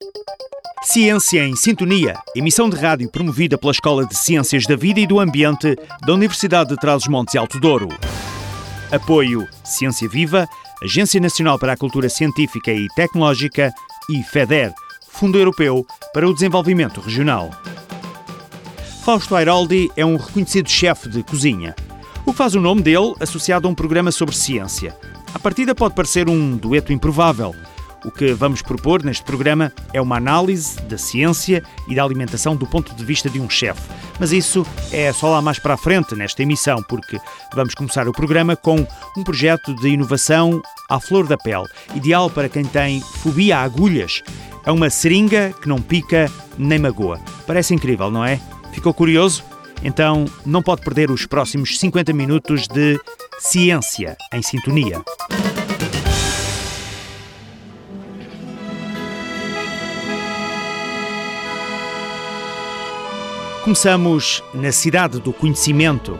Ciência em Sintonia, emissão de rádio promovida pela Escola de Ciências da Vida e do Ambiente da Universidade de Trás-os-Montes e Alto Douro. Apoio Ciência Viva, Agência Nacional para a Cultura Científica e Tecnológica e FEDER, Fundo Europeu para o Desenvolvimento Regional. Fausto Airoldi é um reconhecido chefe de cozinha, o que faz o nome dele associado a um programa sobre ciência. À partida pode parecer um dueto improvável. O que vamos propor neste programa é uma análise da ciência e da alimentação do ponto de vista de um chefe. Mas isso é só lá mais para a frente nesta emissão, porque vamos começar o programa com um projeto de inovação à flor da pele, ideal para quem tem fobia a agulhas. É uma seringa que não pica nem magoa. Parece incrível, não é? Ficou curioso? Então não pode perder os próximos 50 minutos de Ciência em Sintonia. Começamos na cidade do conhecimento.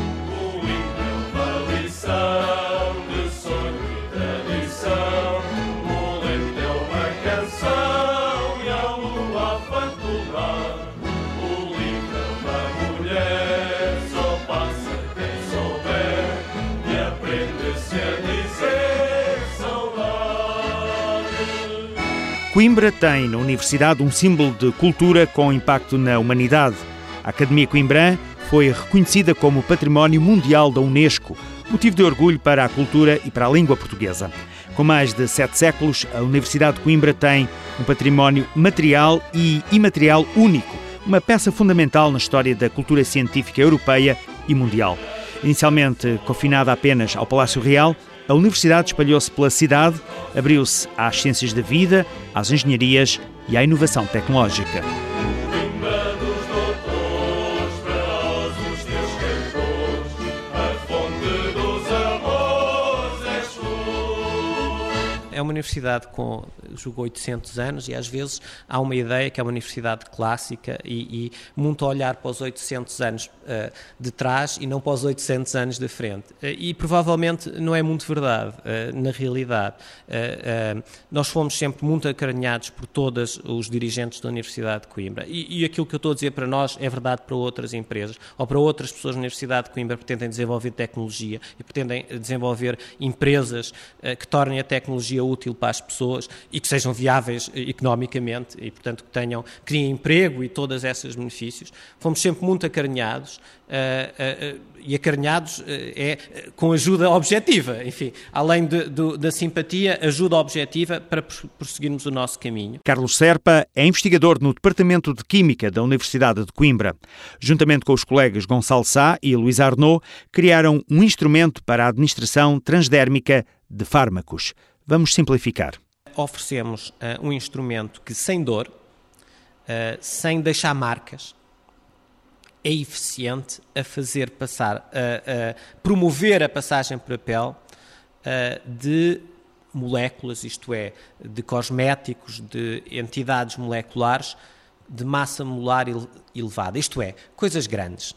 Coimbra tem na universidade um símbolo de cultura com impacto na humanidade. A Academia Coimbrã foi reconhecida como Património Mundial da Unesco, motivo de orgulho para a cultura e para a língua portuguesa. Com mais de 7 séculos, a Universidade de Coimbra tem um património material e imaterial único, uma peça fundamental na história da cultura científica europeia e mundial. Inicialmente confinada apenas ao Palácio Real, a universidade espalhou-se pela cidade, abriu-se às ciências da vida, às engenharias e à inovação tecnológica. É uma universidade com, julgo, 800 anos e às vezes há uma ideia que é uma universidade clássica e muito a olhar para os 800 anos de trás e não para os 800 anos de frente. E provavelmente não é muito verdade, na realidade. Nós fomos sempre muito acarinhados por todos os dirigentes da Universidade de Coimbra e aquilo que eu estou a dizer para nós é verdade para outras empresas ou para outras pessoas na Universidade de Coimbra que pretendem desenvolver tecnologia e pretendem desenvolver empresas que tornem a tecnologia útil para as pessoas e que sejam viáveis economicamente e, portanto, que criem emprego e todos esses benefícios. Fomos sempre muito acarinhados e acarinhados com ajuda objetiva, enfim, além da simpatia, ajuda objetiva para prosseguirmos o nosso caminho. Carlos Serpa é investigador no Departamento de Química da Universidade de Coimbra. Juntamente com os colegas Gonçalo Sá e Luís Arnaud, criaram um instrumento para a administração transdérmica de fármacos. Vamos simplificar. Oferecemos um instrumento que, sem dor, sem deixar marcas, é eficiente a fazer passar, a promover a passagem para a pele de moléculas, isto é, de cosméticos, de entidades moleculares de massa molar elevada, isto é, coisas grandes.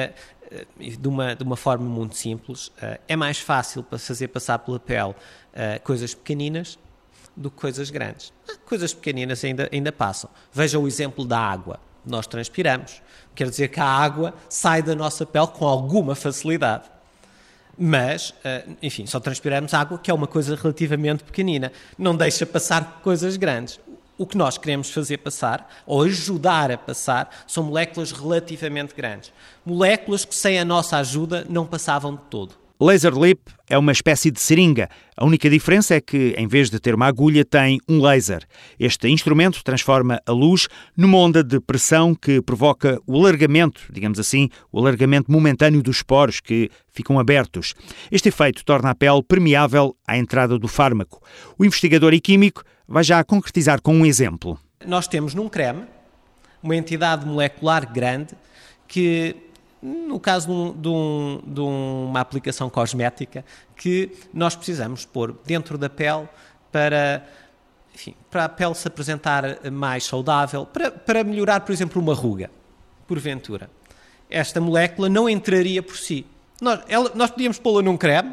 De uma forma muito simples, é mais fácil para fazer passar pela pele coisas pequeninas do que coisas grandes. Coisas pequeninas ainda passam. Veja o exemplo da água. Nós transpiramos. Quer dizer que a água sai da nossa pele com alguma facilidade. Mas, enfim, só transpiramos água, que é uma coisa relativamente pequenina. Não deixa passar coisas grandes. O que nós queremos fazer passar, ou ajudar a passar, são moléculas relativamente grandes. Moléculas que, sem a nossa ajuda, não passavam de todo. Laser Lip é uma espécie de seringa. A única diferença é que, em vez de ter uma agulha, tem um laser. Este instrumento transforma a luz numa onda de pressão que provoca o alargamento, digamos assim, o alargamento momentâneo dos poros que ficam abertos. Este efeito torna a pele permeável à entrada do fármaco. O investigador e químico vai já concretizar com um exemplo. Nós temos num creme uma entidade molecular grande que, no caso de uma aplicação cosmética, que nós precisamos pôr dentro da pele para a pele se apresentar mais saudável, para melhorar, por exemplo, uma ruga, porventura. Esta molécula não entraria por si. Nós podíamos pô-la num creme,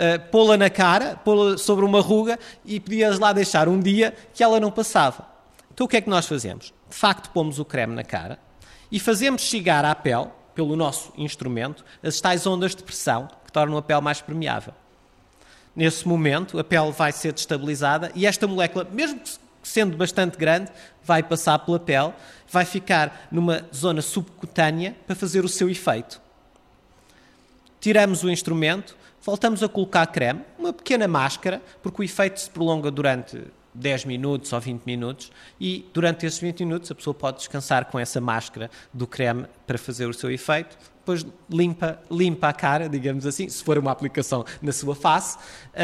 pô-la na cara, pô-la sobre uma ruga e podíamos lá deixar um dia que ela não passava. Então o que é que nós fazemos? De facto, pomos o creme na cara e fazemos chegar à pele, pelo nosso instrumento, as tais ondas de pressão que tornam a pele mais permeável. Nesse momento, a pele vai ser destabilizada e esta molécula, mesmo que sendo bastante grande, vai passar pela pele, vai ficar numa zona subcutânea para fazer o seu efeito. Tiramos o instrumento, voltamos a colocar creme, uma pequena máscara, porque o efeito se prolonga durante 10 minutos ou 20 minutos e durante esses 20 minutos a pessoa pode descansar com essa máscara do creme para fazer o seu efeito, depois limpa a cara, digamos assim, se for uma aplicação na sua face,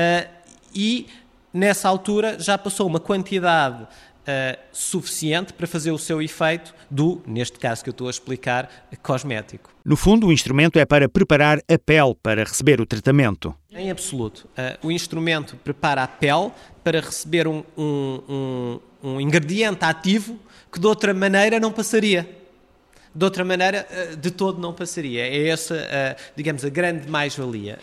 e nessa altura já passou uma quantidade suficiente para fazer o seu efeito neste caso que eu estou a explicar, cosmético. No fundo, o instrumento é para preparar a pele para receber o tratamento. Em absoluto. O instrumento prepara a pele para receber um ingrediente ativo que de outra maneira não passaria. De outra maneira, de todo não passaria. É essa, digamos, a grande mais-valia.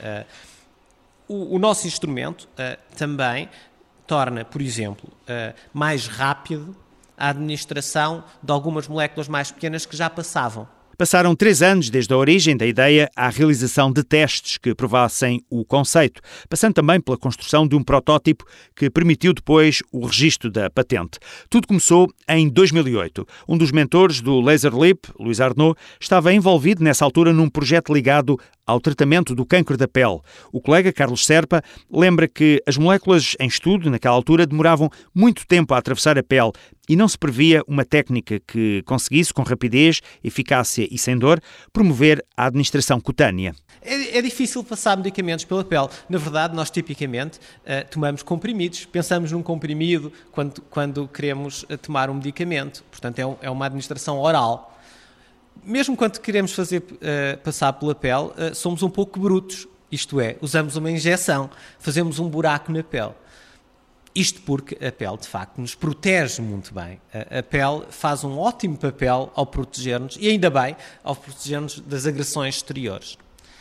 O nosso instrumento também torna, por exemplo, mais rápido a administração de algumas moléculas mais pequenas que já passavam. Passaram 3 anos desde a origem da ideia à realização de testes que provassem o conceito, passando também pela construção de um protótipo que permitiu depois o registro da patente. Tudo começou em 2008. Um dos mentores do Laser Lip, Luís Arnaud, estava envolvido nessa altura num projeto ligado ao tratamento do cancro da pele. O colega Carlos Serpa lembra que as moléculas em estudo, naquela altura, demoravam muito tempo a atravessar a pele e não se previa uma técnica que conseguisse, com rapidez, eficácia e sem dor, promover a administração cutânea. É difícil passar medicamentos pela pele. Na verdade, nós tipicamente tomamos comprimidos. Pensamos num comprimido quando queremos tomar um medicamento. Portanto, é uma administração oral. Mesmo quando queremos fazer passar pela pele, somos um pouco brutos. Isto é, usamos uma injeção, fazemos um buraco na pele. Isto porque a pele, de facto, nos protege muito bem. A pele faz um ótimo papel ao proteger-nos, e ainda bem, ao proteger-nos das agressões exteriores.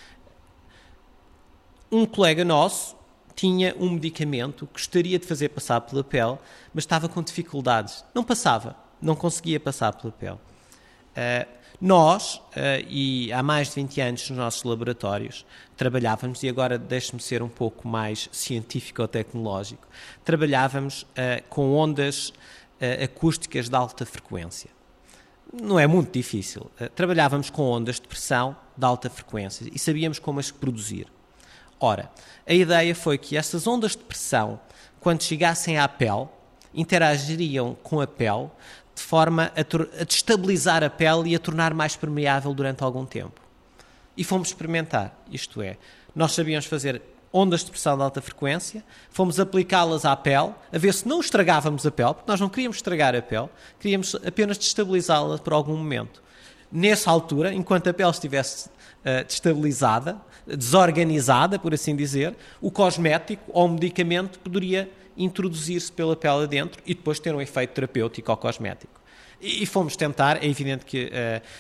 Um colega nosso tinha um medicamento que gostaria de fazer passar pela pele, mas estava com dificuldades. Não passava, não conseguia passar pela pele. Nós, e há mais de 20 anos nos nossos laboratórios, trabalhávamos, e agora deixe-me ser um pouco mais científico ou tecnológico, trabalhávamos com ondas acústicas de alta frequência. Não é muito difícil. Trabalhávamos com ondas de pressão de alta frequência e sabíamos como as produzir. Ora, a ideia foi que essas ondas de pressão, quando chegassem à pele, interagiriam com a pele de forma a destabilizar a pele e a tornar mais permeável durante algum tempo. E fomos experimentar, isto é, nós sabíamos fazer ondas de pressão de alta frequência, fomos aplicá-las à pele, a ver se não estragávamos a pele, porque nós não queríamos estragar a pele, queríamos apenas destabilizá-la por algum momento. Nessa altura, enquanto a pele estivesse destabilizada, desorganizada, por assim dizer, o cosmético ou o medicamento poderia introduzir-se pela pele adentro e depois ter um efeito terapêutico ou cosmético. E fomos tentar, é evidente que,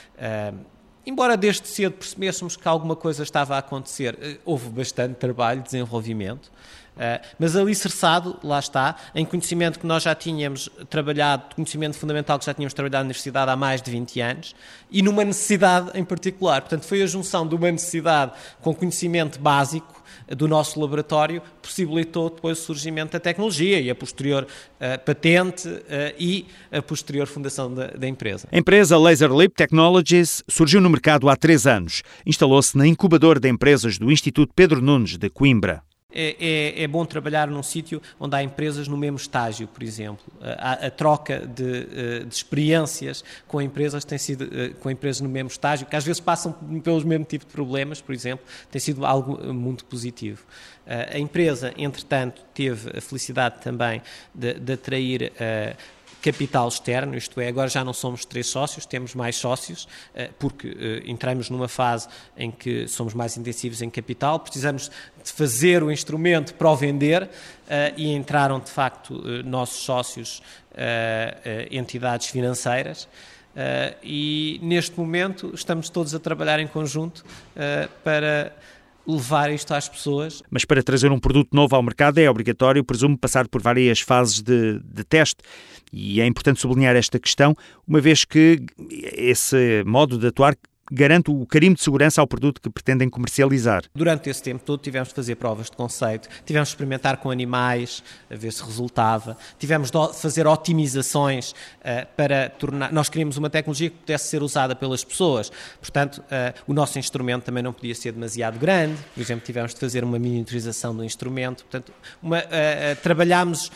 embora desde cedo percebêssemos que alguma coisa estava a acontecer, houve bastante trabalho, desenvolvimento, mas alicerçado, lá está, em conhecimento que nós já tínhamos trabalhado, conhecimento fundamental que já tínhamos trabalhado na universidade há mais de 20 anos, e numa necessidade em particular. Portanto, foi a junção de uma necessidade com conhecimento básico do nosso laboratório, possibilitou depois o surgimento da tecnologia e a posterior patente e a posterior fundação da empresa. A empresa Laser Lip Technologies surgiu no mercado há 3 anos. Instalou-se na incubadora de empresas do Instituto Pedro Nunes de Coimbra. É bom trabalhar num sítio onde há empresas no mesmo estágio, por exemplo. A troca de experiências com empresas tem sido com empresas no mesmo estágio, que às vezes passam pelos mesmos tipos de problemas, por exemplo, tem sido algo muito positivo. A empresa, entretanto, teve a felicidade também de atrair capital externo, isto é, agora já não somos 3 sócios, temos mais sócios, porque entramos numa fase em que somos mais intensivos em capital, precisamos de fazer o instrumento para o vender e entraram, de facto, nossos sócios, entidades financeiras, e neste momento estamos todos a trabalhar em conjunto para levar isto às pessoas. Mas para trazer um produto novo ao mercado é obrigatório, presumo, passar por várias fases de teste, e é importante sublinhar esta questão, uma vez que esse modo de atuar garante o carimbo de segurança ao produto que pretendem comercializar. Durante esse tempo todo tivemos de fazer provas de conceito, tivemos de experimentar com animais, a ver se resultava, tivemos de fazer otimizações para tornar... Nós queríamos uma tecnologia que pudesse ser usada pelas pessoas, portanto, o nosso instrumento também não podia ser demasiado grande, por exemplo, tivemos de fazer uma miniaturização do instrumento, portanto, trabalhámos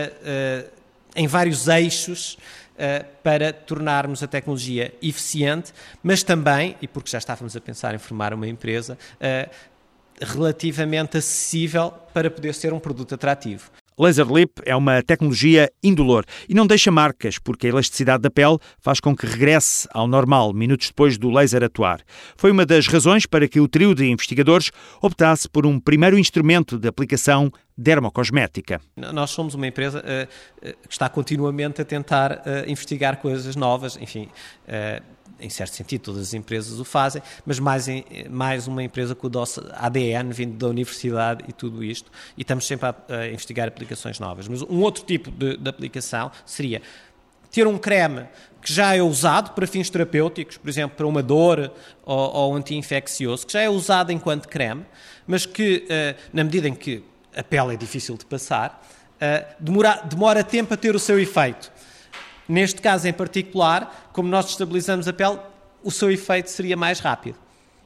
em vários eixos para tornarmos a tecnologia eficiente, mas também, e porque já estávamos a pensar em formar uma empresa, relativamente acessível para poder ser um produto atrativo. Laser Lip é uma tecnologia indolor e não deixa marcas, porque a elasticidade da pele faz com que regresse ao normal minutos depois do laser atuar. Foi uma das razões para que o trio de investigadores optasse por um primeiro instrumento de aplicação dermocosmética. Nós somos uma empresa que está continuamente a tentar investigar coisas novas, enfim... em certo sentido, todas as empresas o fazem, mas mais uma empresa com o nosso ADN vindo da universidade e tudo isto, e estamos sempre a investigar aplicações novas. Mas um outro tipo de aplicação seria ter um creme que já é usado para fins terapêuticos, por exemplo, para uma dor ou anti-infeccioso, que já é usado enquanto creme, mas que, na medida em que a pele é difícil de passar, demora tempo a ter o seu efeito. Neste caso em particular, como nós estabilizamos a pele, o seu efeito seria mais rápido.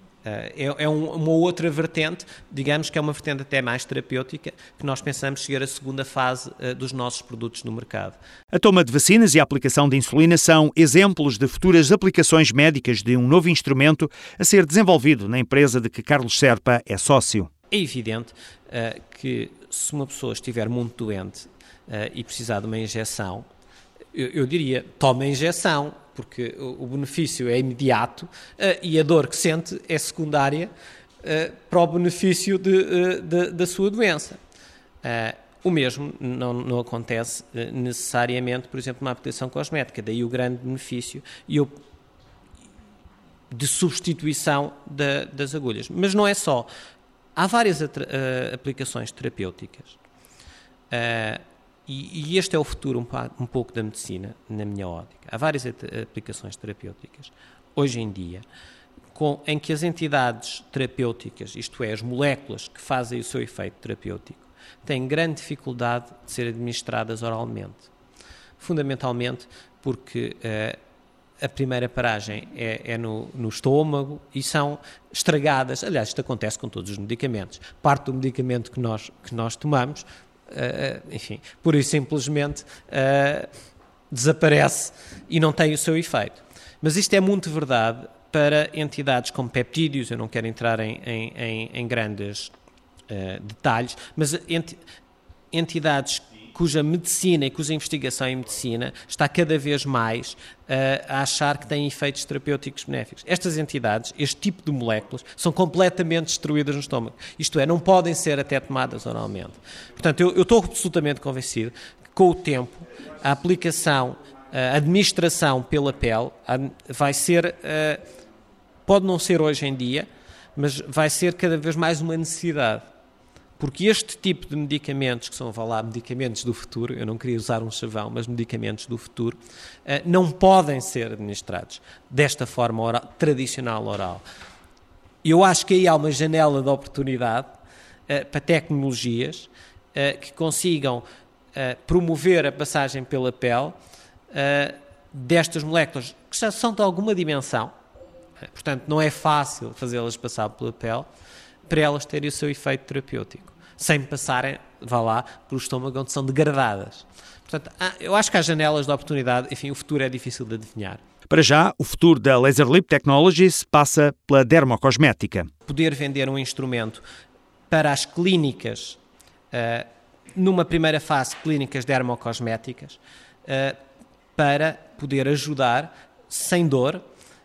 É uma outra vertente, digamos que é uma vertente até mais terapêutica, que nós pensamos chegar à segunda fase dos nossos produtos no mercado. A toma de vacinas e a aplicação de insulina são exemplos de futuras aplicações médicas de um novo instrumento a ser desenvolvido na empresa de que Carlos Serpa é sócio. É evidente que se uma pessoa estiver muito doente e precisar de uma injeção, eu diria, tome a injeção, porque o benefício é imediato e a dor que sente é secundária para o benefício da sua doença. O mesmo não acontece necessariamente, por exemplo, numa aplicação cosmética, daí o grande benefício de substituição das agulhas. Mas não é só. Há várias aplicações terapêuticas. E este é o futuro um pouco da medicina, na minha ótica. Há várias aplicações terapêuticas, hoje em dia, em que as entidades terapêuticas, isto é, as moléculas que fazem o seu efeito terapêutico, têm grande dificuldade de ser administradas oralmente. Fundamentalmente porque a primeira paragem é no estômago e são estragadas. Aliás, isto acontece com todos os medicamentos. Parte do medicamento que nós tomamos, enfim, pura e simplesmente desaparece e não tem o seu efeito. Mas isto é muito verdade para entidades como peptídeos, eu não quero entrar em grandes detalhes, mas entidades cuja medicina e cuja investigação em medicina está cada vez mais a achar que têm efeitos terapêuticos benéficos. Estas entidades, este tipo de moléculas, são completamente destruídas no estômago. Isto é, não podem ser até tomadas oralmente. Portanto, eu estou absolutamente convencido que com o tempo a aplicação, a administração pela pele vai ser, pode não ser hoje em dia, mas vai ser cada vez mais uma necessidade. Porque este tipo de medicamentos, que são, medicamentos do futuro, eu não queria usar um chavão, mas medicamentos do futuro, não podem ser administrados desta forma oral, tradicional oral. Eu acho que aí há uma janela de oportunidade para tecnologias que consigam promover a passagem pela pele destas moléculas que já são de alguma dimensão, portanto não é fácil fazê-las passar pela pele, para elas terem o seu efeito terapêutico, sem passarem, pelo estômago onde são degradadas. Portanto, eu acho que há janelas de oportunidade, enfim, o futuro é difícil de adivinhar. Para já, o futuro da Laser Lip Technologies passa pela dermocosmética. Poder vender um instrumento para as clínicas, numa primeira fase, clínicas dermocosméticas, para poder ajudar, sem dor,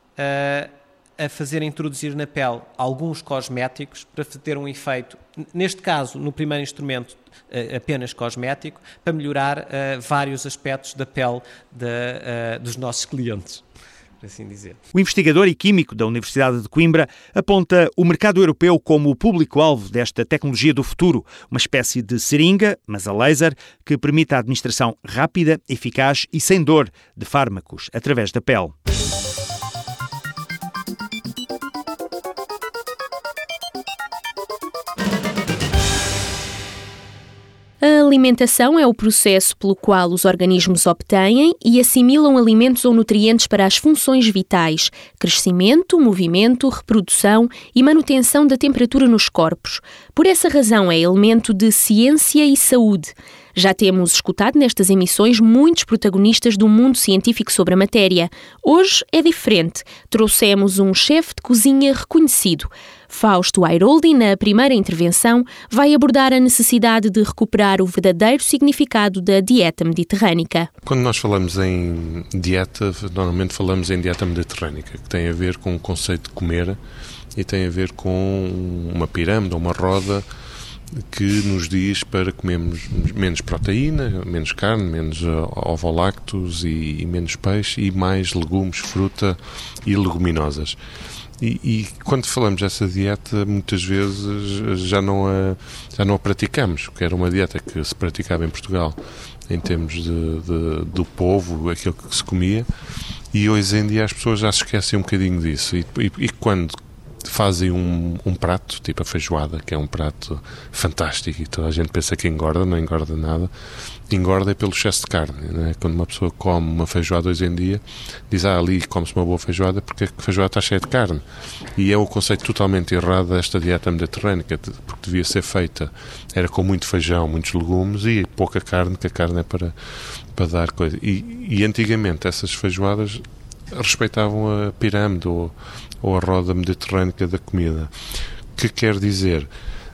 a fazer introduzir na pele alguns cosméticos para ter um efeito, neste caso, no primeiro instrumento, apenas cosmético, para melhorar vários aspectos da pele dos nossos clientes. por assim dizer. O investigador e químico da Universidade de Coimbra aponta o mercado europeu como o público-alvo desta tecnologia do futuro, uma espécie de seringa, mas a laser, que permite a administração rápida, eficaz e sem dor de fármacos através da pele. A alimentação é o processo pelo qual os organismos obtêm e assimilam alimentos ou nutrientes para as funções vitais: crescimento, movimento, reprodução e manutenção da temperatura nos corpos. Por essa razão é elemento de ciência e saúde. Já temos escutado nestas emissões muitos protagonistas do mundo científico sobre a matéria. Hoje é diferente. Trouxemos um chefe de cozinha reconhecido. Fausto Airoldi, na primeira intervenção, vai abordar a necessidade de recuperar o verdadeiro significado da dieta mediterrânica. Quando nós falamos em dieta, normalmente falamos em dieta mediterrânica, que tem a ver com o conceito de comer e tem a ver com uma pirâmide ou uma roda que nos diz para comermos menos proteína, menos carne, menos ovolactos e menos peixe e mais legumes, fruta e leguminosas. E quando falamos dessa dieta, muitas vezes já não a praticamos, que era uma dieta que se praticava em Portugal em termos do povo, aquilo que se comia, e hoje em dia as pessoas já se esquecem um bocadinho disso. E quando fazem um prato, tipo a feijoada, que é um prato fantástico e toda a gente pensa que engorda, não engorda nada, engorda é pelo excesso de carne, né? Quando uma pessoa come uma feijoada hoje em dia, diz, ali come-se uma boa feijoada porque a feijoada está cheia de carne. E é o conceito totalmente errado desta dieta mediterrânica, porque devia ser feita, era com muito feijão, muitos legumes e pouca carne, que a carne é para dar coisa. E antigamente essas feijoadas respeitavam a pirâmide ou a roda mediterrânica da comida. Que quer dizer,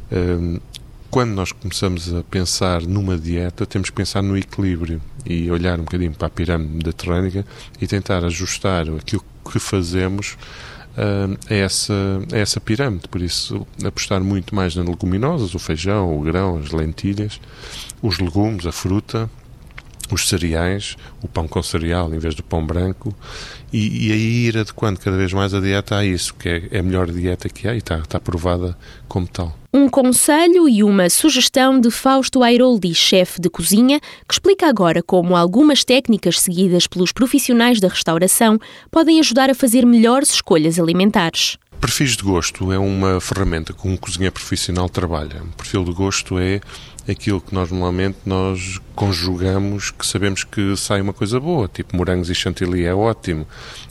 quando nós começamos a pensar numa dieta, temos que pensar no equilíbrio e olhar um bocadinho para a pirâmide mediterrânica e tentar ajustar aquilo que fazemos a essa pirâmide. Por isso, apostar muito mais nas leguminosas, o feijão, o grão, as lentilhas, os legumes, a fruta, os cereais, o pão com cereal em vez do pão branco, e aí ir adequando cada vez mais a dieta a isso, que é a melhor dieta que há e está provada como tal. Um conselho e uma sugestão de Fausto Airoldi, chefe de cozinha, que explica agora como algumas técnicas seguidas pelos profissionais da restauração podem ajudar a fazer melhores escolhas alimentares. Perfis de gosto é uma ferramenta que um cozinheiro profissional trabalha. Um perfil de gosto é aquilo que normalmente nós conjugamos, que sabemos que sai uma coisa boa, tipo morangos e chantilly é ótimo,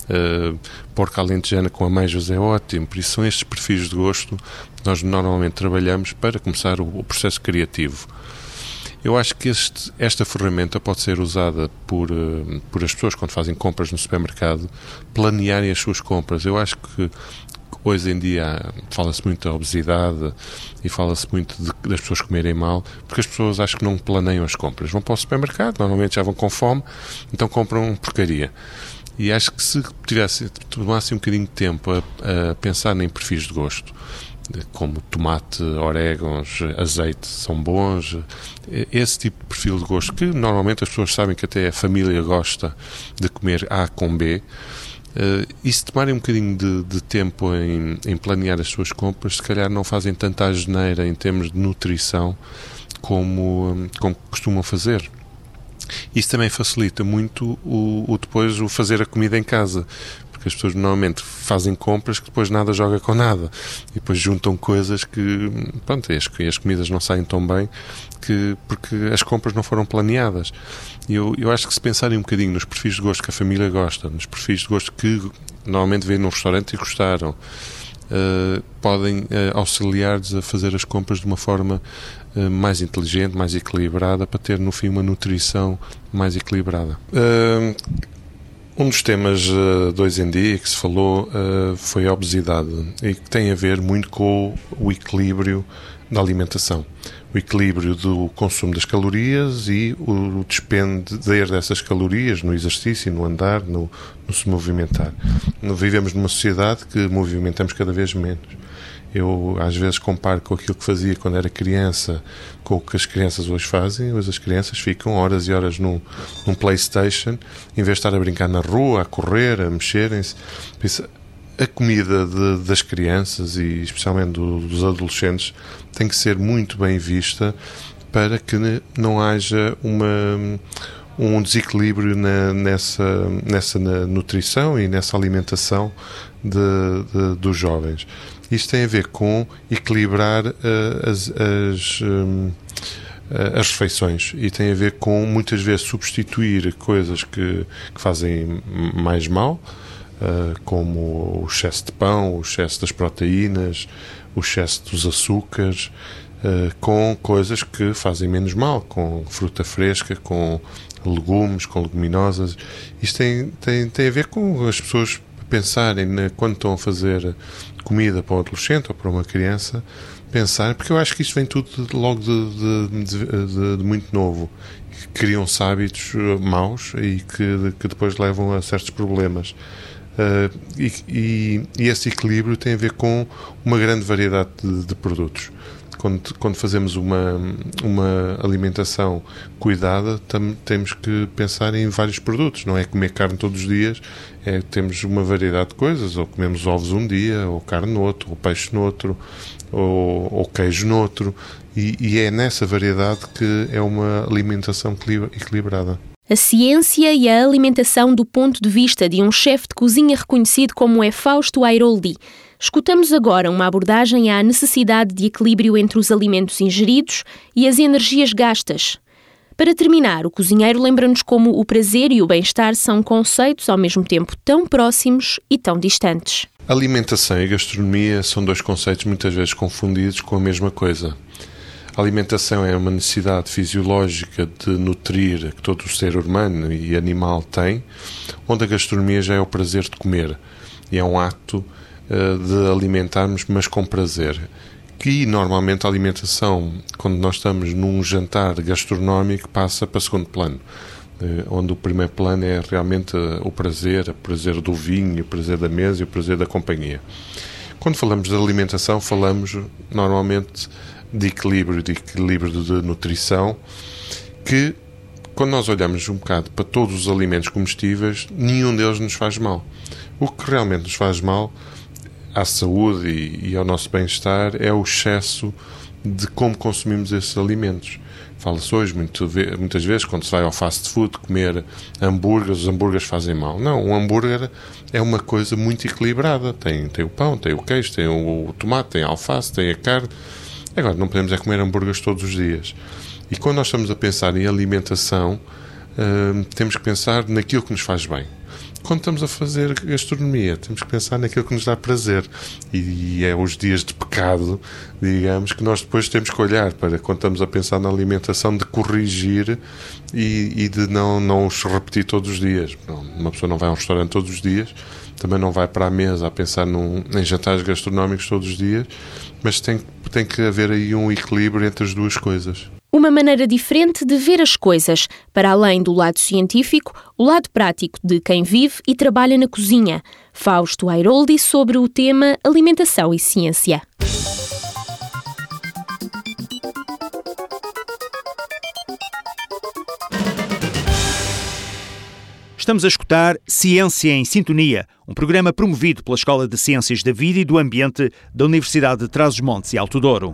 porca alentejana com ameijos é ótimo. Por isso são estes perfis de gosto que nós normalmente trabalhamos para começar o processo criativo. Eu acho que esta ferramenta pode ser usada por as pessoas quando fazem compras no supermercado, planearem as suas compras. Eu acho que hoje em dia fala-se muito da obesidade e fala-se muito das pessoas comerem mal, porque as pessoas acho que não planeiam as compras. Vão para o supermercado, normalmente já vão com fome, então compram porcaria. E acho que se tomasse um bocadinho de tempo a pensar em perfis de gosto, como tomate, orégãos, azeite são bons, esse tipo de perfil de gosto, que normalmente as pessoas sabem que até a família gosta de comer A com B, e se tomarem um bocadinho de tempo em planear as suas compras, se calhar não fazem tanta asneira em termos de nutrição como costumam fazer. Isso também facilita muito depois o fazer a comida em casa, porque as pessoas normalmente fazem compras que depois nada joga com nada e depois juntam coisas que, pronto, as comidas não saem tão bem porque as compras não foram planeadas. E eu acho que se pensarem um bocadinho nos perfis de gosto que a família gosta, nos perfis de gosto que normalmente vêem num restaurante e gostaram, podem auxiliar-nos a fazer as compras de uma forma mais inteligente, mais equilibrada, para ter no fim uma nutrição mais equilibrada. Um dos temas de hoje em dia que se falou foi a obesidade, e que tem a ver muito com o equilíbrio da alimentação, o equilíbrio do consumo das calorias e o despender dessas calorias no exercício, no andar, no se movimentar. Vivemos numa sociedade que movimentamos cada vez menos Eu às vezes comparo com aquilo que fazia quando era criança com o que as crianças hoje fazem. Hoje as crianças ficam horas e horas num PlayStation, em vez de estar a brincar na rua, a correr, a mexerem-se. A comida das crianças e especialmente dos adolescentes tem que ser muito bem vista para que não haja um desequilíbrio nessa nutrição e nessa alimentação dos jovens. Isto tem a ver com equilibrar as refeições e tem a ver com muitas vezes substituir coisas que fazem mais mal, como o excesso de pão, o excesso das proteínas, o excesso dos açúcares, com coisas que fazem menos mal, com fruta fresca, com legumes, com leguminosas. Isto tem a ver com as pessoas pensarem, quando estão a fazer comida para um adolescente ou para uma criança, pensar, porque eu acho que isto vem tudo logo de muito novo, que criam-se hábitos maus e que depois levam a certos problemas. E esse equilíbrio tem a ver com uma grande variedade de produtos. Quando fazemos uma alimentação cuidada, temos que pensar em vários produtos. Não é comer carne todos os dias, temos uma variedade de coisas. Ou comemos ovos um dia, ou carne no outro, ou peixe no outro, ou queijo no outro. E é nessa variedade que é uma alimentação equilibrada. A ciência e a alimentação do ponto de vista de um chefe de cozinha reconhecido como é Fausto Airoldi. Escutamos agora uma abordagem à necessidade de equilíbrio entre os alimentos ingeridos e as energias gastas. Para terminar, o cozinheiro lembra-nos como o prazer e o bem-estar são conceitos ao mesmo tempo tão próximos e tão distantes. Alimentação e gastronomia são dois conceitos muitas vezes confundidos com a mesma coisa. A alimentação é uma necessidade fisiológica de nutrir que todo o ser humano e animal tem, onde a gastronomia já é o prazer de comer. E é um ato de alimentarmos, mas com prazer. Que normalmente a alimentação, quando nós estamos num jantar gastronómico, passa para segundo plano. Onde o primeiro plano é realmente o prazer do vinho, o prazer da mesa e o prazer da companhia. Quando falamos de alimentação, falamos normalmente de equilíbrio de nutrição, que quando nós olhamos um bocado para todos os alimentos comestíveis, nenhum deles nos faz mal. O que realmente nos faz mal à saúde e ao nosso bem-estar é o excesso de como consumimos esses alimentos. Fala-se hoje muitas vezes, quando se vai ao fast food comer hambúrgueres, os hambúrgueres fazem mal. Não, um hambúrguer é uma coisa muito equilibrada. Tem o pão, tem o queijo, tem o tomate, tem a alface, tem a carne. Agora, não podemos comer hambúrgueres todos os dias. E quando nós estamos a pensar em alimentação, temos que pensar naquilo que nos faz bem. Quando estamos a fazer gastronomia, temos que pensar naquilo que nos dá prazer. E é os dias de pecado, digamos, que nós depois temos que olhar para, quando estamos a pensar na alimentação, de corrigir e de não os repetir todos os dias. Uma pessoa não vai a um restaurante todos os dias, também não vai para a mesa a pensar em jantares gastronómicos todos os dias, mas tem que haver aí um equilíbrio entre as duas coisas. Uma maneira diferente de ver as coisas, para além do lado científico, o lado prático de quem vive e trabalha na cozinha. Fausto Airoldi sobre o tema alimentação e ciência. Estamos a escutar Ciência em Sintonia, um programa promovido pela Escola de Ciências da Vida e do Ambiente da Universidade de Trás-os-Montes e Alto Douro.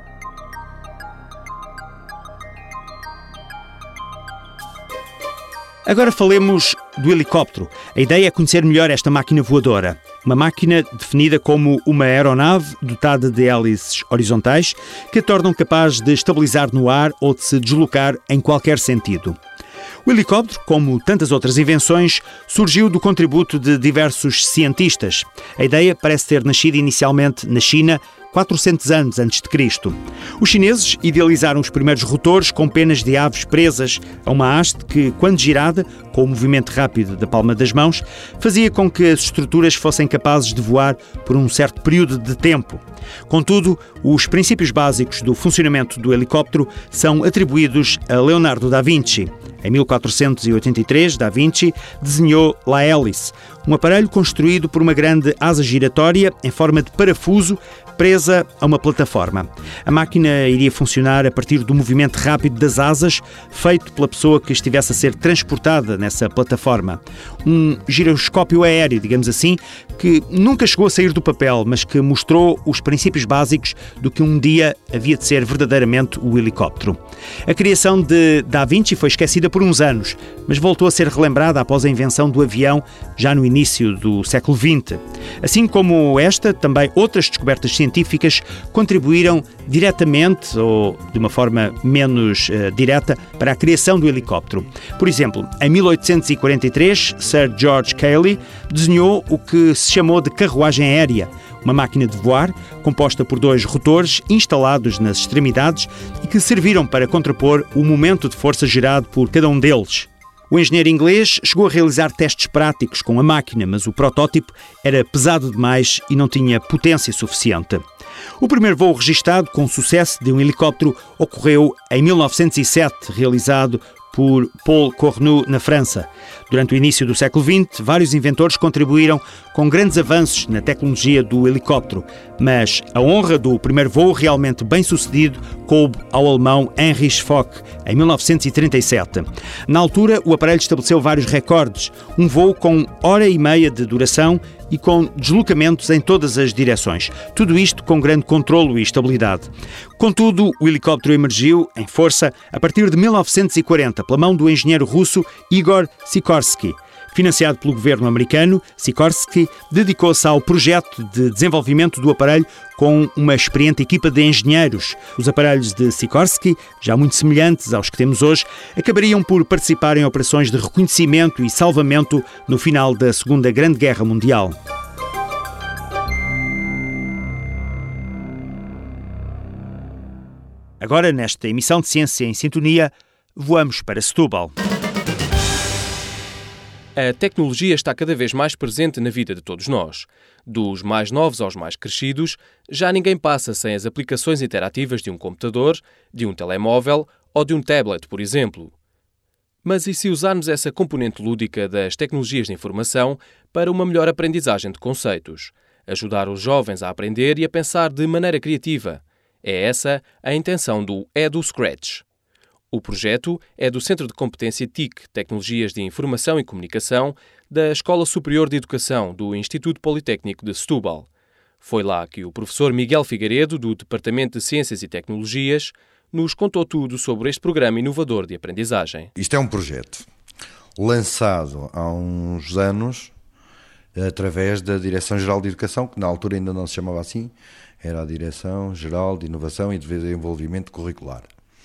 Agora falemos do helicóptero. A ideia é conhecer melhor esta máquina voadora. Uma máquina definida como uma aeronave dotada de hélices horizontais que a tornam capaz de estabilizar no ar ou de se deslocar em qualquer sentido. O helicóptero, como tantas outras invenções, surgiu do contributo de diversos cientistas. A ideia parece ter nascido inicialmente na China, 400 anos antes de Cristo. Os chineses idealizaram os primeiros rotores com penas de aves presas a uma haste que, quando girada, com o movimento rápido da palma das mãos, fazia com que as estruturas fossem capazes de voar por um certo período de tempo. Contudo, os princípios básicos do funcionamento do helicóptero são atribuídos a Leonardo da Vinci. Em 1483, Da Vinci desenhou La Hélice, um aparelho construído por uma grande asa giratória em forma de parafuso presa a uma plataforma. A máquina iria funcionar a partir do movimento rápido das asas feito pela pessoa que estivesse a ser transportada nessa plataforma. Um giroscópio aéreo, digamos assim, que nunca chegou a sair do papel, mas que mostrou os princípios básicos do que um dia havia de ser verdadeiramente o helicóptero. A criação de Da Vinci foi esquecida por uns anos, mas voltou a ser relembrada após a invenção do avião já no início do século XX. Assim como esta, também outras descobertas científicas contribuíram diretamente ou de uma forma menos direta para a criação do helicóptero. Por exemplo, em 1843, Sir George Cayley desenhou o que se chamou de carruagem aérea, uma máquina de voar composta por 2 rotores instalados nas extremidades e que serviram para contrapor o momento de força gerado por cada um deles. O engenheiro inglês chegou a realizar testes práticos com a máquina, mas o protótipo era pesado demais e não tinha potência suficiente. O primeiro voo registado com sucesso de um helicóptero ocorreu em 1907, realizado por Paul Cornu, na França. Durante o início do século XX, vários inventores contribuíram com grandes avanços na tecnologia do helicóptero, mas a honra do primeiro voo realmente bem-sucedido coube ao alemão Heinrich Fock, em 1937. Na altura, o aparelho estabeleceu vários recordes, um voo com 1h30 de duração e com deslocamentos em todas as direções. Tudo isto com grande controlo e estabilidade. Contudo, o helicóptero emergiu em força a partir de 1940, pela mão do engenheiro russo Igor Sikorsky. Financiado pelo governo americano, Sikorsky dedicou-se ao projeto de desenvolvimento do aparelho com uma experiente equipa de engenheiros. Os aparelhos de Sikorsky, já muito semelhantes aos que temos hoje, acabariam por participar em operações de reconhecimento e salvamento no final da Segunda Grande Guerra Mundial. Agora, nesta emissão de Ciência em Sintonia, voamos para Setúbal. A tecnologia está cada vez mais presente na vida de todos nós. Dos mais novos aos mais crescidos, já ninguém passa sem as aplicações interativas de um computador, de um telemóvel ou de um tablet, por exemplo. Mas e se usarmos essa componente lúdica das tecnologias de informação para uma melhor aprendizagem de conceitos? Ajudar os jovens a aprender e a pensar de maneira criativa. É essa a intenção do EduScratch. O projeto é do Centro de Competência TIC, Tecnologias de Informação e Comunicação, da Escola Superior de Educação do Instituto Politécnico de Setúbal. Foi lá que o professor Miguel Figueiredo, do Departamento de Ciências e Tecnologias, nos contou tudo sobre este programa inovador de aprendizagem. Isto é um projeto lançado há uns anos através da Direção-Geral de Educação, que na altura ainda não se chamava assim, era a Direção-Geral de Inovação e de Desenvolvimento Curricular.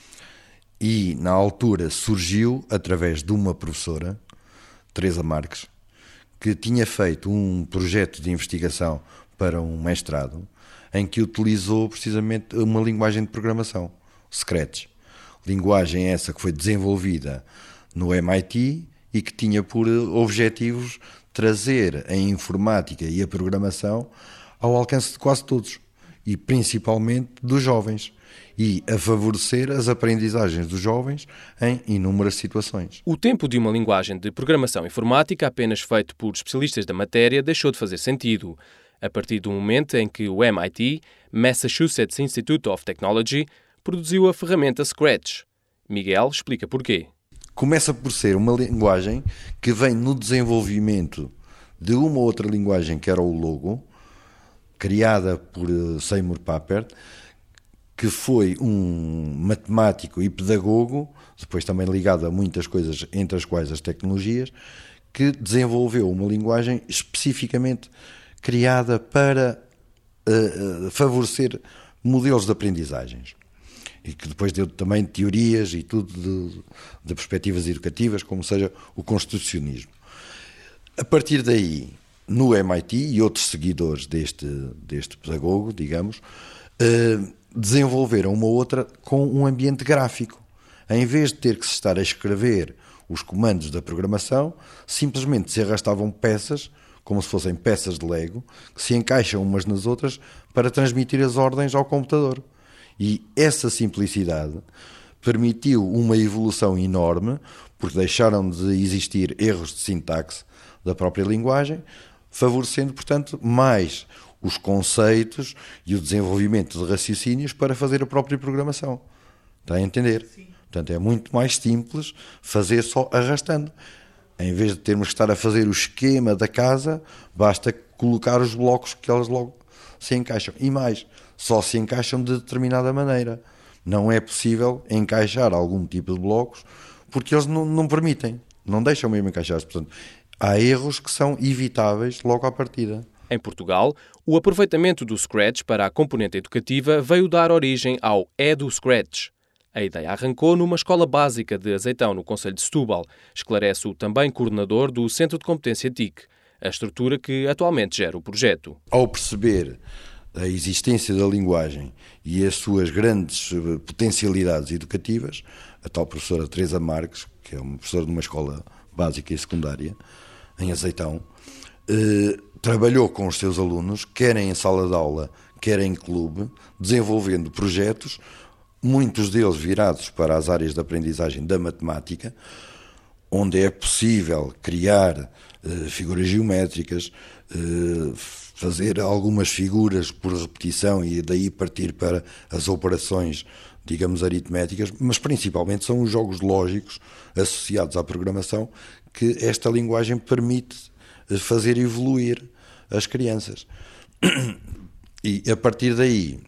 E, na altura, surgiu através de uma professora, Teresa Marques, que tinha feito um projeto de investigação para um mestrado, em que utilizou precisamente uma linguagem de programação, Scratch. Linguagem essa que foi desenvolvida no MIT e que tinha por objetivos trazer a informática e a programação ao alcance de quase todos, e principalmente dos jovens, e a favorecer as aprendizagens dos jovens em inúmeras situações. O tempo de uma linguagem de programação informática apenas feito por especialistas da matéria deixou de fazer sentido, a partir do momento em que o MIT, Massachusetts Institute of Technology, produziu a ferramenta Scratch. Miguel explica porquê. Começa por ser uma linguagem que vem no desenvolvimento de uma outra linguagem que era o Logo, criada por Seymour Papert, que foi um matemático e pedagogo, depois também ligado a muitas coisas, entre as quais as tecnologias, que desenvolveu uma linguagem especificamente criada para favorecer modelos de aprendizagens. E que depois deu também teorias e tudo de perspectivas educativas, como seja o construcionismo. A partir daí, no MIT e outros seguidores deste pedagogo, digamos, desenvolveram uma outra com um ambiente gráfico. Em vez de ter que se estar a escrever os comandos da programação, simplesmente se arrastavam peças, como se fossem peças de Lego, que se encaixam umas nas outras para transmitir as ordens ao computador. E essa simplicidade permitiu uma evolução enorme, porque deixaram de existir erros de sintaxe da própria linguagem, favorecendo, portanto, mais os conceitos e o desenvolvimento de raciocínios para fazer a própria programação. Está a entender? Sim. Portanto, é muito mais simples fazer só arrastando. Em vez de termos que estar a fazer o esquema da casa, basta colocar os blocos que elas logo se encaixam. E mais, só se encaixam de determinada maneira. Não é possível encaixar algum tipo de blocos porque eles não permitem, não deixam mesmo encaixar-se. Portanto, há erros que são evitáveis logo à partida. Em Portugal, o aproveitamento do Scratch para a componente educativa veio dar origem ao EduScratch. A ideia arrancou numa escola básica de Azeitão, no concelho de Setúbal, esclarece o também coordenador do Centro de Competência TIC, a estrutura que atualmente gera o projeto. Ao perceber a existência da linguagem e as suas grandes potencialidades educativas, a tal professora Teresa Marques, que é uma professora de uma escola básica e secundária, em Azeitão, trabalhou com os seus alunos, quer em sala de aula, quer em clube, desenvolvendo projetos, muitos deles virados para as áreas de aprendizagem da matemática, onde é possível criar figuras geométricas, fazer algumas figuras por repetição e daí partir para as operações, digamos, aritméticas, mas principalmente são os jogos lógicos associados à programação que esta linguagem permite fazer evoluir as crianças. E a partir daí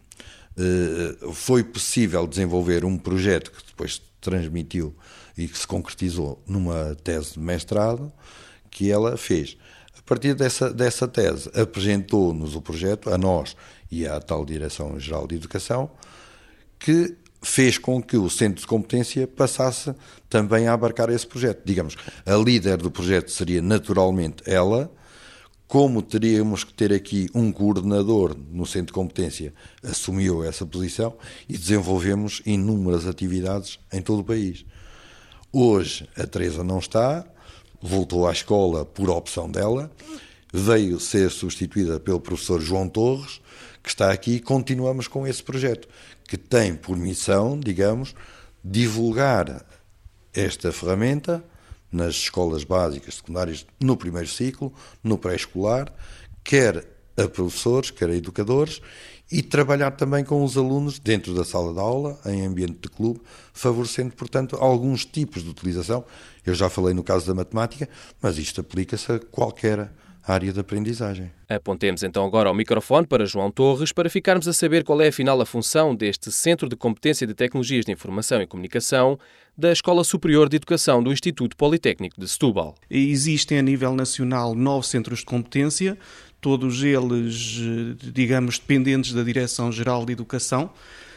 foi possível desenvolver um projeto que depois transmitiu e que se concretizou numa tese de mestrado que ela fez. A partir dessa tese, apresentou-nos o projeto, a nós e à tal Direção-Geral de Educação, que fez com que o Centro de Competência passasse também a abarcar esse projeto. Digamos, a líder do projeto seria naturalmente ela. Como teríamos que ter aqui um coordenador no Centro de Competência, assumiu essa posição e desenvolvemos inúmeras atividades em todo o país. Hoje a Teresa não está, voltou à escola por opção dela, veio ser substituída pelo professor João Torres, que está aqui, e continuamos com esse projeto, que tem por missão, digamos, divulgar esta ferramenta nas escolas básicas, secundárias, no primeiro ciclo, no pré-escolar, quer a professores, quer a educadores, e trabalhar também com os alunos dentro da sala de aula, em ambiente de clube, favorecendo, portanto, alguns tipos de utilização. Eu já falei no caso da matemática, mas isto aplica-se a qualquer área de aprendizagem. Apontemos então agora ao microfone para João Torres para ficarmos a saber qual é afinal a função deste Centro de Competência de Tecnologias de Informação e Comunicação da Escola Superior de Educação do Instituto Politécnico de Setúbal. Existem a nível nacional 9 centros de competência, todos eles, digamos, dependentes da Direção-Geral de Educação.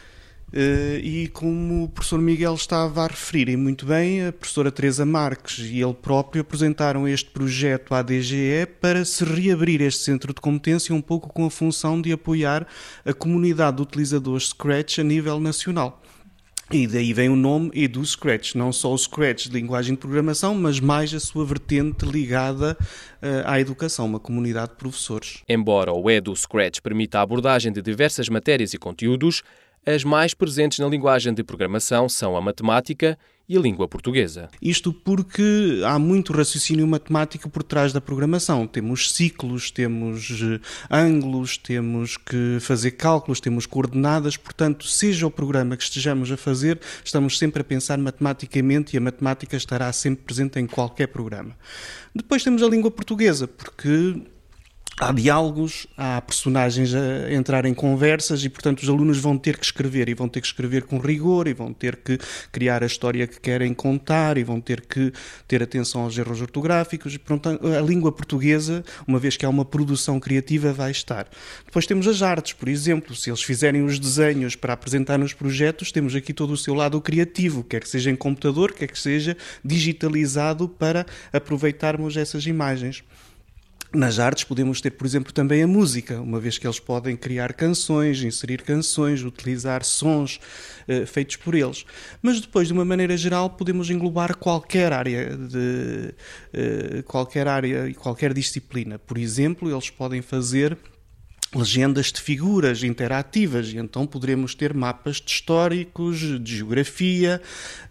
E como o professor Miguel estava a referir, e muito bem, a professora Teresa Marques e ele próprio apresentaram este projeto à DGE para se reabrir este centro de competência um pouco com a função de apoiar a comunidade de utilizadores Scratch a nível nacional. E daí vem o nome EduScratch, não só o Scratch de linguagem de programação, mas mais a sua vertente ligada à educação, uma comunidade de professores. Embora o EduScratch permita a abordagem de diversas matérias e conteúdos, as mais presentes na linguagem de programação são a matemática e a língua portuguesa. Isto porque há muito raciocínio matemático por trás da programação. Temos ciclos, temos ângulos, temos que fazer cálculos, temos coordenadas, portanto, seja o programa que estejamos a fazer, estamos sempre a pensar matematicamente e a matemática estará sempre presente em qualquer programa. Depois temos a língua portuguesa, porque há diálogos, há personagens a entrar em conversas e, portanto, os alunos vão ter que escrever e vão ter que escrever com rigor e vão ter que criar a história que querem contar e vão ter que ter atenção aos erros ortográficos. E, portanto, a língua portuguesa, uma vez que há uma produção criativa, vai estar. Depois temos as artes, por exemplo, se eles fizerem os desenhos para apresentar nos projetos, temos aqui todo o seu lado criativo, quer que seja em computador, quer que seja digitalizado para aproveitarmos essas imagens. Nas artes podemos ter, por exemplo, também a música, uma vez que eles podem criar canções, inserir canções, utilizar sons feitos por eles. Mas depois, de uma maneira geral, podemos englobar qualquer área e qualquer disciplina. Por exemplo, eles podem fazer legendas de figuras interativas, e então poderemos ter mapas de históricos, de geografia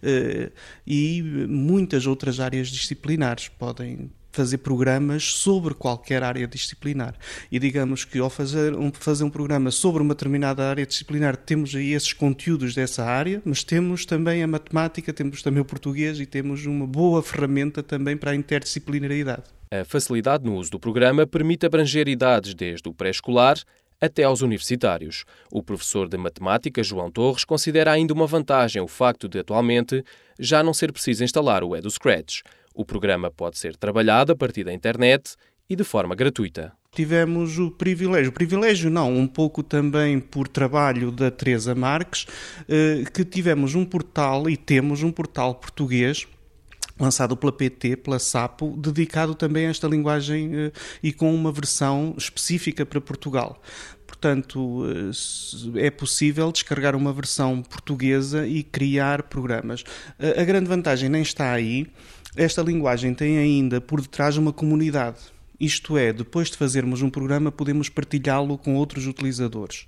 e muitas outras áreas disciplinares. Podem fazer programas sobre qualquer área disciplinar. E digamos que ao fazer um programa sobre uma determinada área disciplinar, temos aí esses conteúdos dessa área, mas temos também a matemática, temos também o português e temos uma boa ferramenta também para a interdisciplinaridade. A facilidade no uso do programa permite abranger idades desde o pré-escolar até aos universitários. O professor de matemática, João Torres, considera ainda uma vantagem o facto de, atualmente, já não ser preciso instalar o EduScratch. O programa pode ser trabalhado a partir da internet e de forma gratuita. Tivemos o privilégio não, um pouco também por trabalho da Teresa Marques, que tivemos um portal e temos um portal português lançado pela PT, pela SAPO, dedicado também a esta linguagem e com uma versão específica para Portugal. Portanto, é possível descarregar uma versão portuguesa e criar programas. A grande vantagem nem está aí. Esta linguagem tem ainda por detrás uma comunidade. Isto é, depois de fazermos um programa, podemos partilhá-lo com outros utilizadores.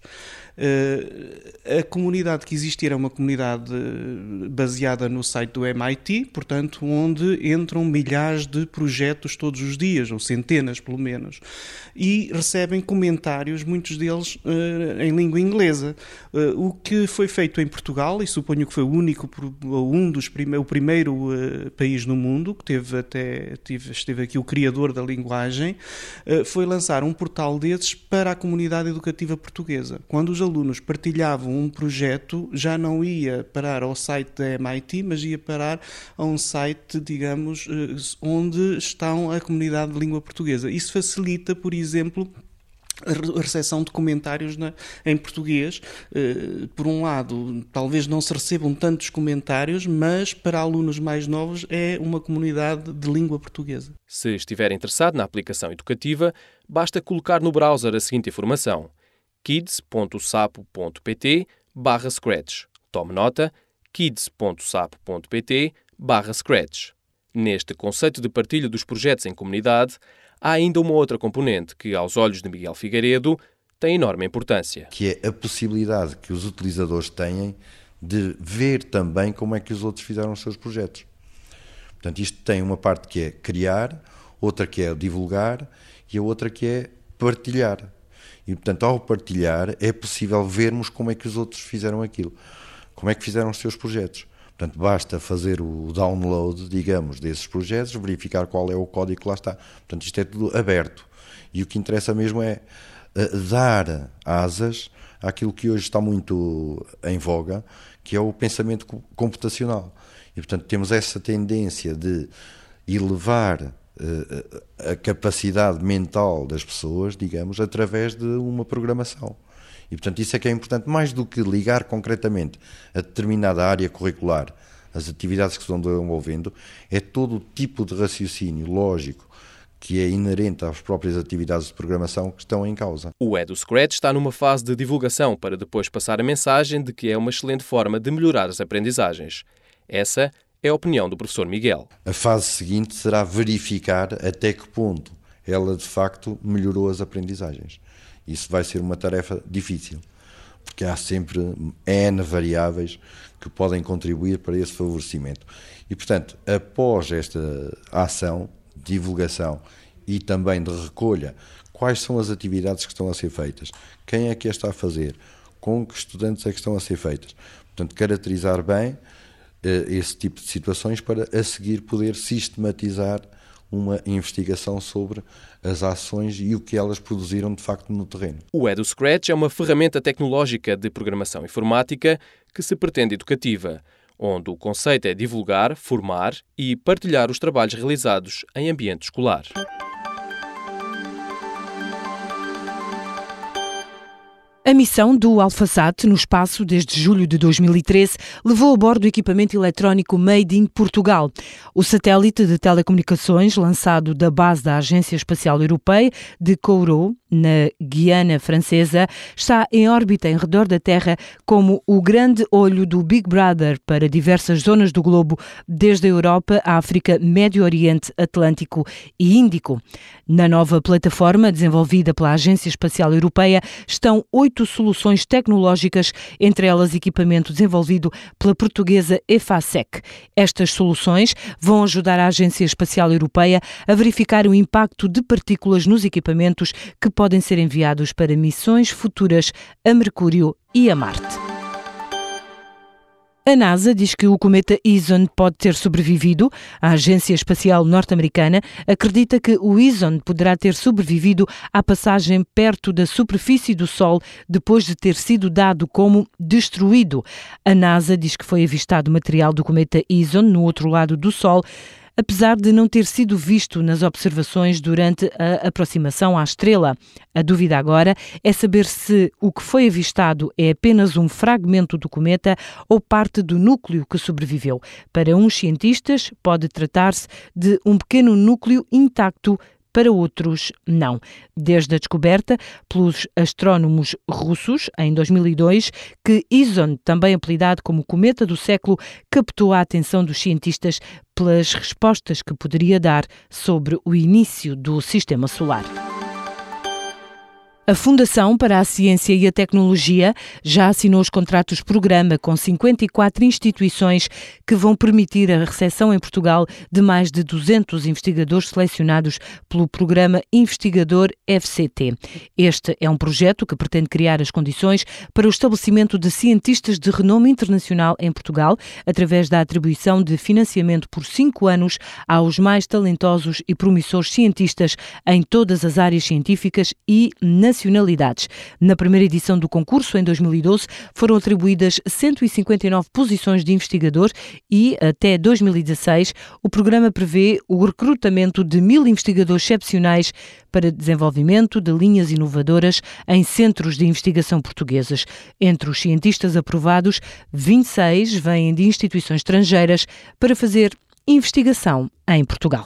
A comunidade que existir é uma comunidade baseada no site do MIT, portanto, onde entram milhares de projetos todos os dias, ou centenas pelo menos, e recebem comentários, muitos deles em língua inglesa. O que foi feito em Portugal, e suponho que foi o primeiro país no mundo, que esteve aqui o criador da linguagem, foi lançar um portal desses para a comunidade educativa portuguesa. Quando os alunos partilhavam um projeto, já não ia parar ao site da MIT, mas ia parar a um site, digamos, onde estão a comunidade de língua portuguesa. Isso facilita, por exemplo, a recepção de comentários em português. Por um lado, talvez não se recebam tantos comentários, mas para alunos mais novos é uma comunidade de língua portuguesa. Se estiver interessado na aplicação educativa, basta colocar no browser a seguinte informação: kids.sapo.pt/scratch. Tome nota, kids.sapo.pt/scratch. Neste conceito de partilha dos projetos em comunidade, há ainda uma outra componente que, aos olhos de Miguel Figueiredo, tem enorme importância. Que é a possibilidade que os utilizadores têm de ver também como é que os outros fizeram os seus projetos. Portanto, isto tem uma parte que é criar, outra que é divulgar e a outra que é partilhar. E, portanto, ao partilhar é possível vermos como é que os outros fizeram aquilo, como é que fizeram os seus projetos. Portanto, basta fazer o download, digamos, desses projetos, verificar qual é o código que lá está. Portanto, isto é tudo aberto. E o que interessa mesmo é dar asas àquilo que hoje está muito em voga, que é o pensamento computacional. E, portanto, temos essa tendência de elevar a capacidade mental das pessoas, digamos, através de uma programação. E, portanto, isso é que é importante, mais do que ligar concretamente a determinada área curricular, as atividades que se vão desenvolvendo, é todo o tipo de raciocínio lógico que é inerente às próprias atividades de programação que estão em causa. O EduScratch está numa fase de divulgação para depois passar a mensagem de que é uma excelente forma de melhorar as aprendizagens. Essa é a opinião do professor Miguel. A fase seguinte será verificar até que ponto ela, de facto, melhorou as aprendizagens. Isso vai ser uma tarefa difícil, porque há sempre N variáveis que podem contribuir para esse favorecimento. E, portanto, após esta ação, divulgação e também de recolha, quais são as atividades que estão a ser feitas? Quem é que as está a fazer? Com que estudantes é que estão a ser feitas? Portanto, caracterizar bem esse tipo de situações para, a seguir, poder sistematizar uma investigação sobre as ações e o que elas produziram de facto no terreno. O EduScratch é uma ferramenta tecnológica de programação informática que se pretende educativa, onde o conceito é divulgar, formar e partilhar os trabalhos realizados em ambiente escolar. A A missão do AlphaSat no espaço desde julho de 2013 levou a bordo o equipamento eletrónico Made in Portugal. O satélite de telecomunicações lançado da base da Agência Espacial Europeia de Kourou, na Guiana Francesa, está em órbita em redor da Terra como o grande olho do Big Brother para diversas zonas do globo, desde a Europa, a África, Médio Oriente, Atlântico e Índico. Na nova plataforma desenvolvida pela Agência Espacial Europeia estão 8 soluções tecnológicas, entre elas equipamento desenvolvido pela portuguesa EFASEC. Estas soluções vão ajudar a Agência Espacial Europeia a verificar o impacto de partículas nos equipamentos que podem ser enviados para missões futuras a Mercúrio e a Marte. A NASA diz que o cometa ISON pode ter sobrevivido. A Agência Espacial Norte-Americana acredita que o ISON poderá ter sobrevivido à passagem perto da superfície do Sol depois de ter sido dado como destruído. A NASA diz que foi avistado material do cometa ISON no outro lado do Sol, apesar de não ter sido visto nas observações durante a aproximação à estrela. A dúvida agora é saber se o que foi avistado é apenas um fragmento do cometa ou parte do núcleo que sobreviveu. Para uns cientistas, pode tratar-se de um pequeno núcleo intacto, para outros, não. Desde a descoberta pelos astrónomos russos, em 2002, que ISON, também apelidado como cometa do século, captou a atenção dos cientistas pelas respostas que poderia dar sobre o início do Sistema Solar. A Fundação para a Ciência e a Tecnologia já assinou os contratos-programa com 54 instituições que vão permitir a recepção em Portugal de mais de 200 investigadores selecionados pelo Programa Investigador FCT. Este é um projeto que pretende criar as condições para o estabelecimento de cientistas de renome internacional em Portugal, através da atribuição de financiamento por 5 anos aos mais talentosos e promissores cientistas em todas as áreas científicas e nacionalidades. Na primeira edição do concurso, em 2012, foram atribuídas 159 posições de investigador e, até 2016, o programa prevê o recrutamento de 1000 investigadores excepcionais para desenvolvimento de linhas inovadoras em centros de investigação portugueses. Entre os cientistas aprovados, 26 vêm de instituições estrangeiras para fazer investigação em Portugal.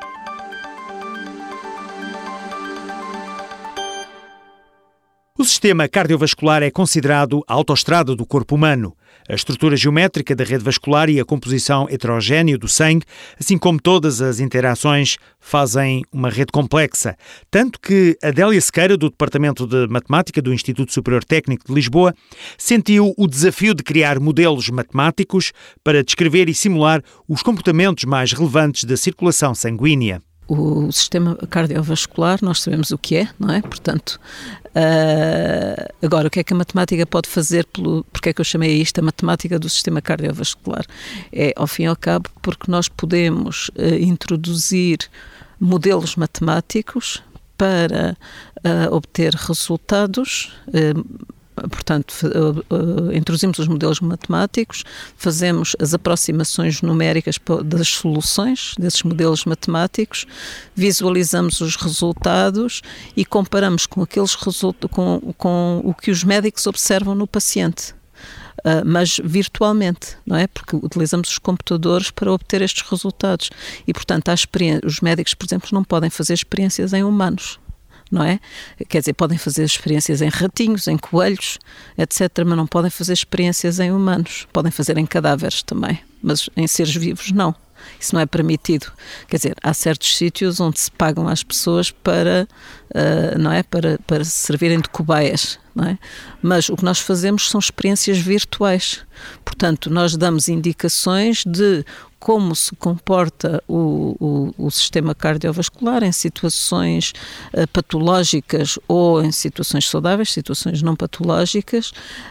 O sistema cardiovascular é considerado a autoestrada do corpo humano. A estrutura geométrica da rede vascular e a composição heterogénea do sangue, assim como todas as interações, fazem uma rede complexa. Tanto que Adélia Sequeira, do Departamento de Matemática do Instituto Superior Técnico de Lisboa, sentiu o desafio de criar modelos matemáticos para descrever e simular os comportamentos mais relevantes da circulação sanguínea. O sistema cardiovascular, nós sabemos o que é, não é? Portanto, agora, o que é que a matemática pode fazer? Porque é que eu chamei isto a matemática do sistema cardiovascular? É, ao fim e ao cabo, porque nós podemos introduzir modelos matemáticos para obter resultados. Portanto, introduzimos os modelos matemáticos, fazemos as aproximações numéricas das soluções desses modelos matemáticos, visualizamos os resultados e comparamos com aqueles com o que os médicos observam no paciente. Mas virtualmente, não é? Porque utilizamos os computadores para obter estes resultados. E, portanto, os médicos, por exemplo, não podem fazer experiências em humanos. Não é? Quer dizer, podem fazer experiências em ratinhos, em coelhos, etc., mas não podem fazer experiências em humanos. Podem fazer em cadáveres também, mas em seres vivos não. Isso não é permitido. Quer dizer, há certos sítios onde se pagam às pessoas para, não é? para servirem de cobaias, não é? Mas o que nós fazemos são experiências virtuais. Portanto, nós damos indicações de como se comporta o sistema cardiovascular em situações patológicas ou em situações saudáveis, situações não patológicas,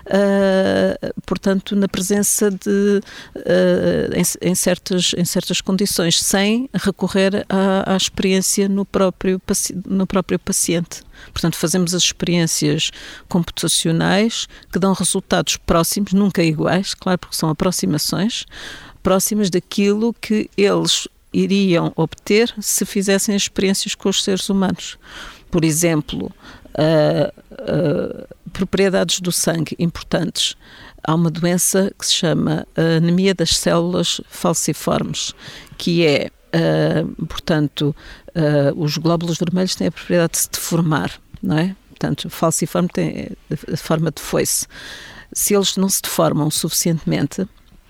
portanto, na presença de em certas condições, sem recorrer à experiência no próprio paciente. Portanto, fazemos as experiências computacionais que dão resultados próximos, nunca iguais, claro, porque são aproximações, próximas daquilo que eles iriam obter se fizessem experiências com os seres humanos. Por exemplo, propriedades do sangue importantes. Há uma doença que se chama anemia das células falciformes, que é, portanto, os glóbulos vermelhos têm a propriedade de se deformar, não é? Portanto, falciforme tem a forma de foice. Se eles não se deformam suficientemente,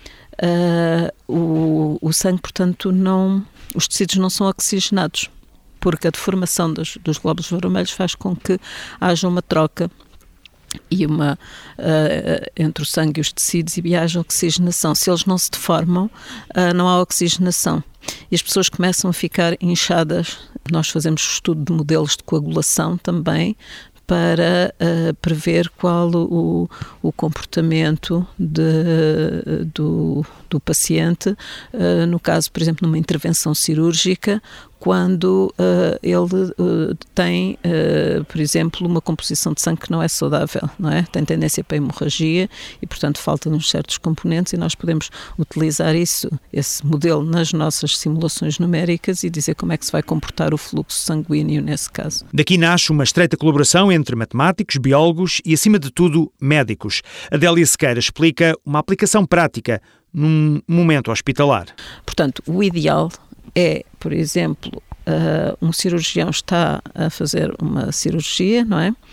o sangue, portanto, os tecidos não são oxigenados, porque a deformação dos glóbulos vermelhos faz com que haja uma troca entre o sangue e os tecidos e haja oxigenação. Se eles não se deformam, não há oxigenação. E as pessoas começam a ficar inchadas. Nós fazemos estudo de modelos de coagulação também, para prever qual o comportamento do paciente, no caso, por exemplo, numa intervenção cirúrgica, quando ele tem, por exemplo, uma composição de sangue que não é saudável, não é? Tem tendência para hemorragia e, portanto, faltam-nos certos componentes, e nós podemos utilizar esse modelo nas nossas simulações numéricas e dizer como é que se vai comportar o fluxo sanguíneo nesse caso. Daqui nasce uma estreita colaboração entre matemáticos, biólogos e, acima de tudo, médicos. Adélia Sequeira explica uma aplicação prática num momento hospitalar. Portanto, o ideal é, por exemplo, um cirurgião está a fazer uma cirurgia, não é?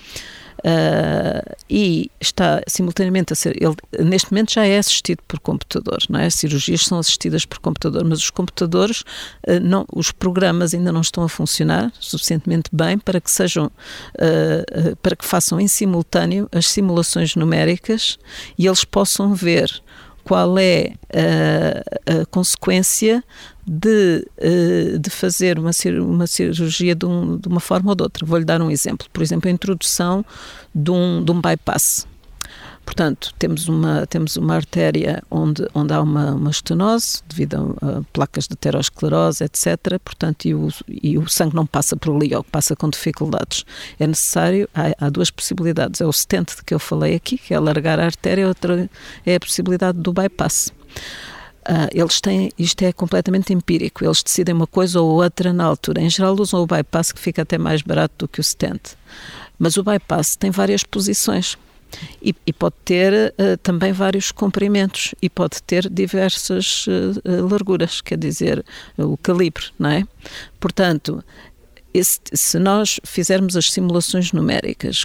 E está simultaneamente a ser, ele neste momento já é assistido por computador, não é? As cirurgias são assistidas por computador, mas os computadores, os programas ainda não estão a funcionar suficientemente bem para que para que façam em simultâneo as simulações numéricas e eles possam ver qual é a consequência de fazer uma cirurgia de uma forma ou de outra. Vou-lhe dar um exemplo. Por exemplo, a introdução de um bypass. Portanto, temos uma artéria onde há uma estenose devido a placas de aterosclerose, etc. Portanto, e o sangue não passa por ali, ou passa com dificuldades. É necessário, há duas possibilidades. É o stent de que eu falei aqui, que é alargar a artéria, outra é a possibilidade do bypass. Isto é completamente empírico, eles decidem uma coisa ou outra na altura. Em geral usam o bypass, que fica até mais barato do que o stent. Mas o bypass tem várias posições. E pode ter também vários comprimentos e pode ter diversas larguras, quer dizer, o calibre, não é? Portanto, se nós fizermos as simulações numéricas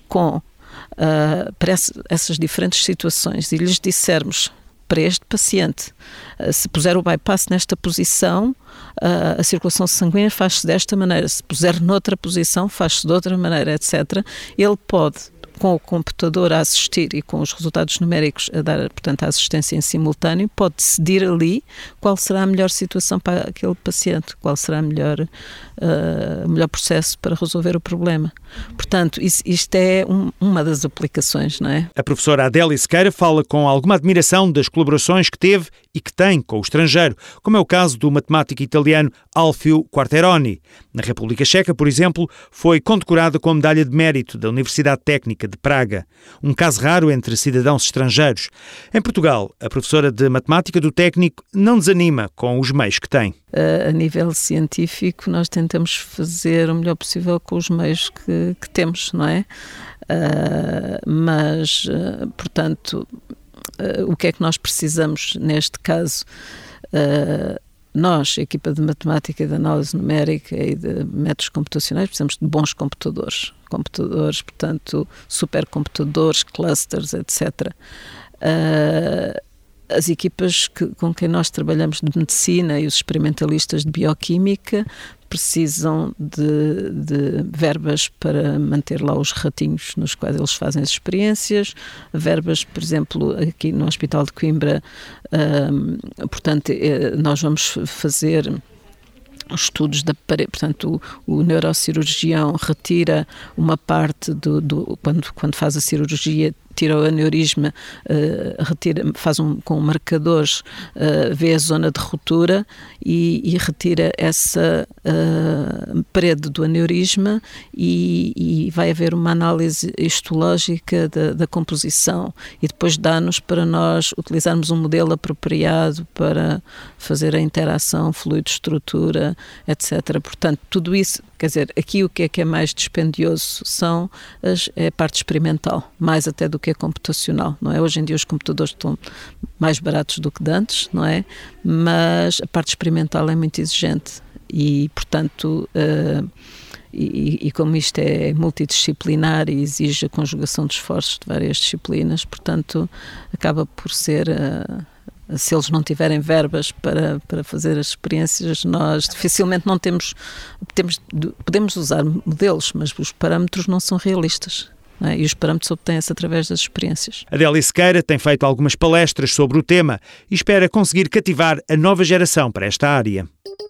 para essas diferentes situações e lhes dissermos para este paciente, se puser o bypass nesta posição, a circulação sanguínea faz-se desta maneira, se puser noutra posição, faz-se de outra maneira, etc. Ele pode, com o computador a assistir e com os resultados numéricos a dar, portanto, a assistência em simultâneo, pode decidir ali qual será a melhor situação para aquele paciente, qual será o melhor processo para resolver o problema. Portanto, isto é uma das aplicações, não é? A professora Adélia Sequeira fala com alguma admiração das colaborações que teve e que tem com o estrangeiro, como é o caso do matemático italiano Alfio Quarteroni. Na República Checa, por exemplo, foi condecorada com a Medalha de Mérito da Universidade Técnica de Praga, um caso raro entre cidadãos estrangeiros. Em Portugal, a professora de matemática do técnico não desanima com os meios que tem. A nível científico, nós tentamos fazer o melhor possível com os meios que temos, não é? Mas, portanto, o que é que nós precisamos neste caso? Nós, a equipa de matemática e de análise numérica e de métodos computacionais, precisamos de bons computadores. Computadores, portanto, supercomputadores, clusters, etc. As equipas com quem nós trabalhamos de medicina e os experimentalistas de bioquímica precisam de verbas para manter lá os ratinhos nos quais eles fazem as experiências, verbas, por exemplo, aqui no Hospital de Coimbra, portanto, nós vamos fazer estudos da parede, portanto o neurocirurgião retira uma parte quando faz a cirurgia, tira o aneurisma, faz com marcadores, vê a zona de ruptura e retira essa parede do aneurisma e vai haver uma análise histológica da composição e depois dá-nos para nós utilizarmos um modelo apropriado para fazer a interação fluido-estrutura, etc. Portanto, tudo isso, quer dizer, aqui o que é mais dispendioso é a parte experimental, mais até do que a computacional, não é? Hoje em dia os computadores estão mais baratos do que de antes, não é? Mas a parte experimental é muito exigente e, portanto, e como isto é multidisciplinar e exige a conjugação de esforços de várias disciplinas, portanto, acaba por ser... se eles não tiverem verbas para fazer as experiências, nós dificilmente não podemos usar modelos, mas os parâmetros não são realistas. Não é? E os parâmetros obtêm-se através das experiências. Adélia Sequeira tem feito algumas palestras sobre o tema e espera conseguir cativar a nova geração para esta área.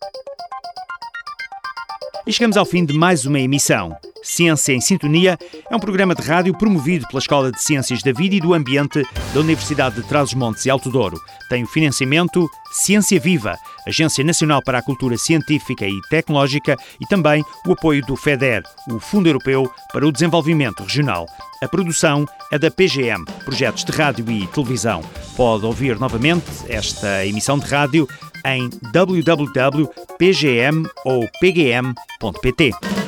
E chegamos ao fim de mais uma emissão. Ciência em Sintonia é um programa de rádio promovido pela Escola de Ciências da Vida e do Ambiente da Universidade de Trás-os-Montes e Alto Douro. Tem o financiamento Ciência Viva, Agência Nacional para a Cultura Científica e Tecnológica, e também o apoio do FEDER, o Fundo Europeu para o Desenvolvimento Regional. A produção é da PGM, Projetos de Rádio e Televisão. Pode ouvir novamente esta emissão de rádio em www.pgm ou pgm.pt.